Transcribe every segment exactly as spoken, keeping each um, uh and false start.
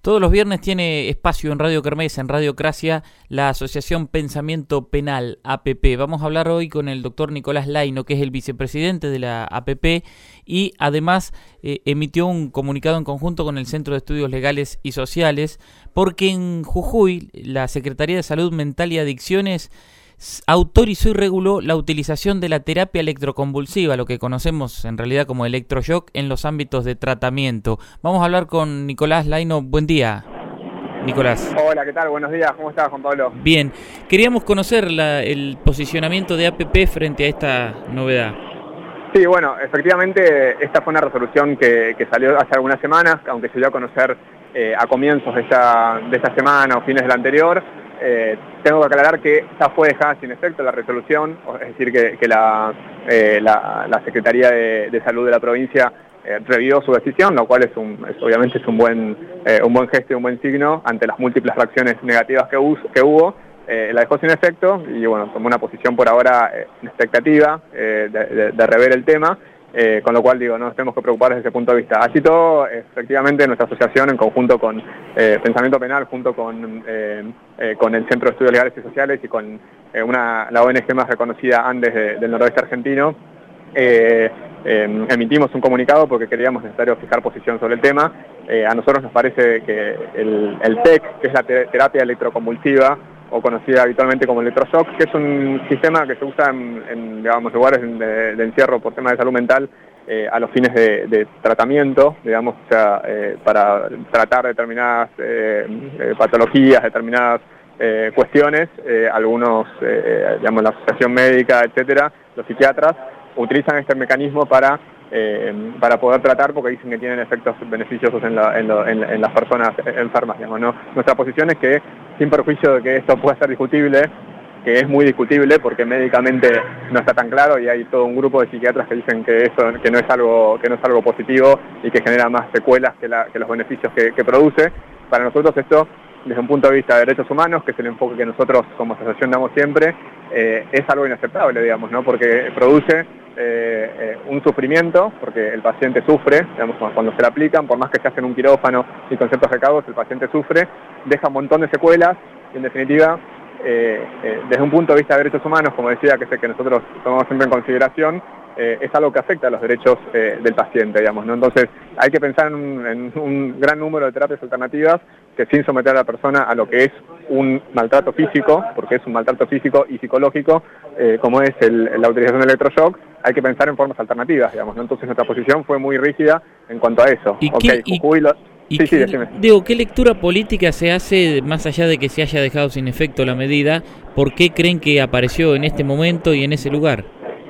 Todos los viernes tiene espacio en Radio Kermés, en Radiocracia, la Asociación Pensamiento Penal, A P P. Vamos a hablar hoy con el doctor Nicolás Laino, que es el vicepresidente de la A P P, y además eh, emitió un comunicado en conjunto con el Centro de Estudios Legales y Sociales, porque en Jujuy la Secretaría de Salud Mental y Adicciones autorizó y reguló la utilización de la terapia electroconvulsiva, lo que conocemos en realidad como electroshock, en los ámbitos de tratamiento. Vamos a hablar con Nicolás Laino. Buen día, Nicolás. Hola, ¿qué tal? Buenos días. ¿Cómo estás, Juan Pablo? Bien. Queríamos conocer la, el posicionamiento de A P P frente a esta novedad. Sí, bueno, efectivamente esta fue una resolución que, que salió hace algunas semanas, aunque se dio a conocer eh, a comienzos de esta, de esta semana o fines de la anterior. Eh, tengo que aclarar que ya fue dejada sin efecto la resolución, es decir, que, que la, eh, la, la Secretaría de, de Salud de la provincia eh, revió su decisión, lo cual es, un, es obviamente es un buen, eh, un buen gesto y un buen signo ante las múltiples reacciones negativas que, hubo, que hubo. Eh, la dejó sin efecto y bueno, tomó una posición por ahora eh, en expectativa eh, de, de, de rever el tema. Eh, con lo cual, digo, no nos tenemos que preocupar desde ese punto de vista. Así todo, efectivamente, nuestra asociación, en conjunto con eh, Pensamiento Penal, junto con, eh, eh, con el Centro de Estudios Legales y Sociales y con eh, una, la O N G más reconocida, Andes, de, del noroeste argentino, eh, eh, emitimos un comunicado porque creíamos necesario fijar posición sobre el tema. Eh, a nosotros nos parece que el, el T E C, que es la terapia electroconvulsiva, o conocida habitualmente como electroshock, que es un sistema que se usa en, en digamos, lugares de, de encierro por temas de salud mental eh, a los fines de, de tratamiento, digamos, o sea, eh, para tratar determinadas eh, eh, patologías, determinadas eh, cuestiones. Eh, algunos, eh, digamos, la asociación médica, etcétera, los psiquiatras, utilizan este mecanismo para Eh, para poder tratar, porque dicen que tienen efectos beneficiosos en, la, en, lo, en, en las personas enfermas, digamos, ¿no? Nuestra posición es que, sin perjuicio de que esto pueda ser discutible, que es muy discutible porque médicamente no está tan claro y hay todo un grupo de psiquiatras que dicen que eso que no es algo que no es algo positivo y que genera más secuelas que, la, que los beneficios que, que produce. Para nosotros esto, desde un punto de vista de derechos humanos, que es el enfoque que nosotros como asociación damos siempre, eh, es algo inaceptable, digamos, ¿no? Porque produce eh, eh, un sufrimiento, porque el paciente sufre, digamos, cuando se le aplican, por más que se hacen un quirófano y con ciertos recados, el paciente sufre, deja un montón de secuelas y, en definitiva, eh, eh, desde un punto de vista de derechos humanos, como decía, que sé que nosotros tomamos siempre en consideración, Eh, es algo que afecta a los derechos eh, del paciente, digamos, ¿no? Entonces hay que pensar en un, en un gran número de terapias alternativas que, sin someter a la persona a lo que es un maltrato físico, porque es un maltrato físico y psicológico, eh, como es el, la utilización del electroshock, hay que pensar en formas alternativas, digamos, ¿no? Entonces nuestra posición fue muy rígida en cuanto a eso. ¿Y okay, qué, Jujuy lo... y sí, qué, sí, decime. Digo, ¿qué lectura política se hace, más allá de que se haya dejado sin efecto la medida? ¿Por qué creen que apareció en este momento y en ese lugar?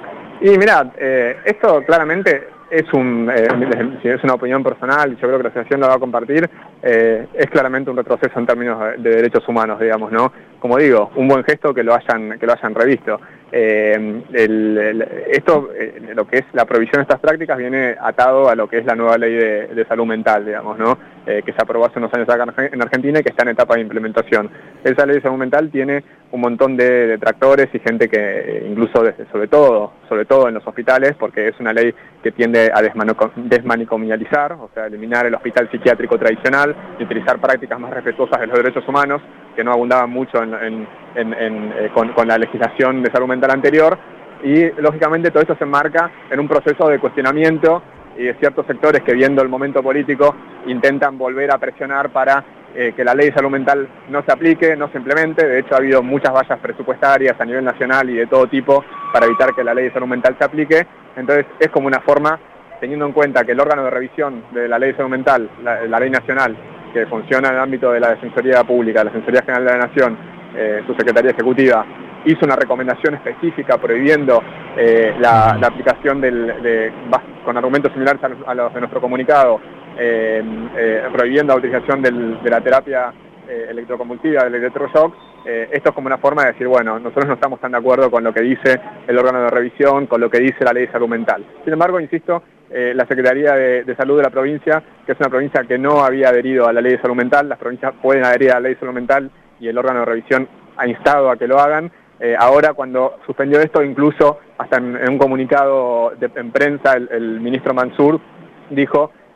Y mirá, eh, esto claramente es, un, eh, es una opinión personal, yo creo que la asociación la va a compartir, eh, es claramente un retroceso en términos de, de derechos humanos, digamos, ¿no? Como digo, un buen gesto que lo hayan, que lo hayan revisto. Eh, el, el, esto, eh, lo que es la provisión de estas prácticas viene atado a lo que es la nueva ley de, de salud mental, digamos, ¿no? Eh, que se aprobó hace unos años acá en Argentina y que está en etapa de implementación. Esa ley de salud mental tiene un montón de detractores y gente que, incluso desde, sobre todo, sobre todo en los hospitales, porque es una ley que tiende a desmanicomializar, o sea, eliminar el hospital psiquiátrico tradicional y utilizar prácticas más respetuosas de los derechos humanos, que no abundaban mucho en, en, en, en, eh, con, con la legislación de salud mental anterior, y lógicamente todo esto se enmarca en un proceso de cuestionamiento y de ciertos sectores que, viendo el momento político, intentan volver a presionar para eh, que la ley de salud mental no se aplique, no se implemente. De hecho, ha habido muchas vallas presupuestarias a nivel nacional y de todo tipo para evitar que la ley de salud mental se aplique. Entonces, es como una forma, teniendo en cuenta que el órgano de revisión de la ley de salud mental, la, la ley nacional, que funciona en el ámbito de la Defensoría Pública, la Defensoría General de la Nación, eh, su Secretaría Ejecutiva, hizo una recomendación específica prohibiendo eh, la, la aplicación del, de, con argumentos similares a los de nuestro comunicado, eh, eh, prohibiendo la utilización del, de la terapia eh, electroconvulsiva, del electroshock. Eh, esto es como una forma de decir, bueno, nosotros no estamos tan de acuerdo con lo que dice el órgano de revisión, con lo que dice la ley de salud mental. Sin embargo, insisto, eh, la Secretaría de, de Salud de la provincia, que es una provincia que no había adherido a la ley de salud mental, las provincias pueden adherir a la ley de salud mental y el órgano de revisión ha instado a que lo hagan. Eh, ahora, cuando suspendió esto, incluso hasta en, en un comunicado de, en prensa, el, el ministro Mansur dijo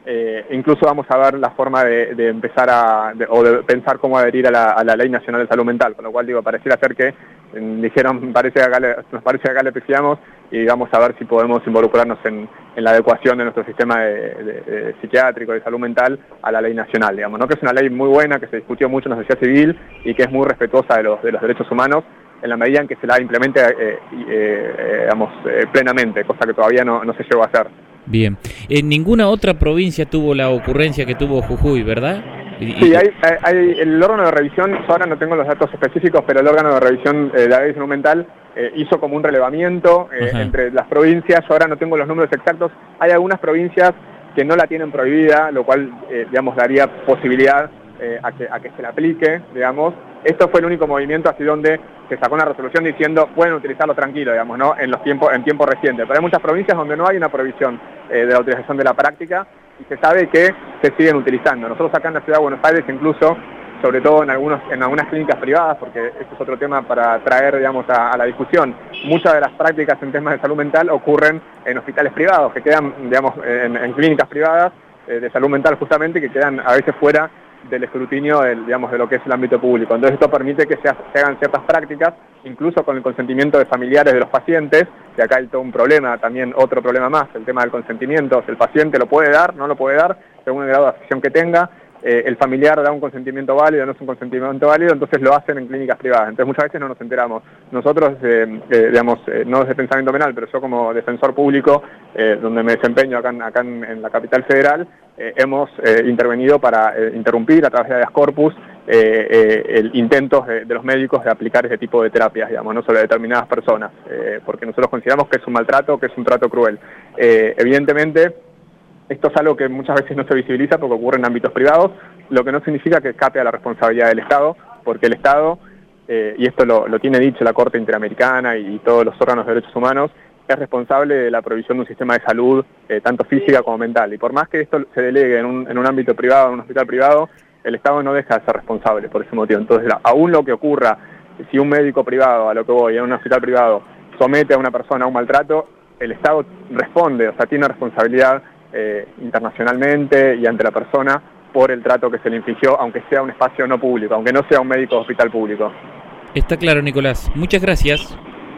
Eh, incluso vamos a ver la forma de, de empezar a, de, o de pensar cómo adherir a la, a la Ley Nacional de Salud Mental, con lo cual digo, pareciera ser que eh, dijeron, parece que acá le, nos parece que acá le pifiamos y vamos a ver si podemos involucrarnos en, en la adecuación de nuestro sistema de, de, de psiquiátrico, de salud mental, a la ley nacional, digamos, ¿no? Que es una ley muy buena, que se discutió mucho en la sociedad civil y que es muy respetuosa de los, de los derechos humanos, en la medida en que se la implemente eh, eh, eh, digamos, eh, plenamente, cosa que todavía no, no se llegó a hacer. Bien. En ninguna otra provincia tuvo la ocurrencia que tuvo Jujuy, ¿verdad? Y, sí, hay, hay el órgano de revisión, yo ahora no tengo los datos específicos, pero el órgano de revisión eh, de la ley de salud mental eh, hizo como un relevamiento eh, entre las provincias. Yo ahora no tengo los números exactos. Hay algunas provincias que no la tienen prohibida, lo cual, eh, digamos, daría posibilidad eh, a, que, a que se la aplique, digamos. Esto fue el único movimiento así donde se sacó una resolución diciendo pueden utilizarlo tranquilo, digamos, ¿no? En los tiempos, en tiempo reciente. Pero hay muchas provincias donde no hay una prohibición eh, de la utilización de la práctica y se sabe que se siguen utilizando. Nosotros acá en la Ciudad de Buenos Aires, incluso, sobre todo en algunos, en algunas clínicas privadas, porque este es otro tema para traer, digamos, a, a la discusión, muchas de las prácticas en temas de salud mental ocurren en hospitales privados, que quedan, digamos, en, en clínicas privadas eh, de salud mental justamente, que quedan a veces fuera del escrutinio del, digamos, de lo que es el ámbito público. Entonces esto permite que se, se hagan ciertas prácticas, incluso con el consentimiento de familiares de los pacientes, que acá hay todo un problema, también otro problema más, el tema del consentimiento. Si el paciente lo puede dar, no lo puede dar, según el grado de afección que tenga, eh, el familiar da un consentimiento válido, no es un consentimiento válido, entonces lo hacen en clínicas privadas. Entonces muchas veces no nos enteramos. Nosotros, eh, eh, digamos, eh, no desde pensamiento penal, pero yo como defensor público, eh, donde me desempeño acá, acá en, en la capital federal, eh, hemos eh, intervenido para eh, interrumpir a través de habeas corpus eh, eh, el intentos de, de los médicos de aplicar ese tipo de terapias, digamos, no sobre determinadas personas, eh, porque nosotros consideramos que es un maltrato, que es un trato cruel. Eh, evidentemente, esto es algo que muchas veces no se visibiliza porque ocurre en ámbitos privados, lo que no significa que escape a la responsabilidad del Estado, porque el Estado, eh, y esto lo, lo tiene dicho la Corte Interamericana y, y todos los órganos de derechos humanos, es responsable de la provisión de un sistema de salud, eh, tanto física como mental. Y por más que esto se delegue en un, en un ámbito privado, en un hospital privado, el Estado no deja de ser responsable por ese motivo. Entonces, aún lo que ocurra, si un médico privado, a lo que voy, en un hospital privado, somete a una persona a un maltrato, el Estado responde, o sea, tiene responsabilidad eh, internacionalmente y ante la persona por el trato que se le infligió, aunque sea un espacio no público, aunque no sea un médico de hospital público. Está claro, Nicolás. Muchas gracias.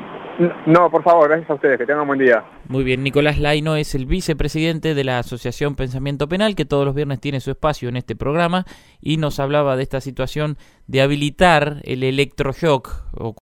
No, por favor, gracias a ustedes, que tengan un buen día. Muy bien, Nicolás Laino es el vicepresidente de la Asociación Pensamiento Penal, que todos los viernes tiene su espacio en este programa, y nos hablaba de esta situación de habilitar el electroshock, o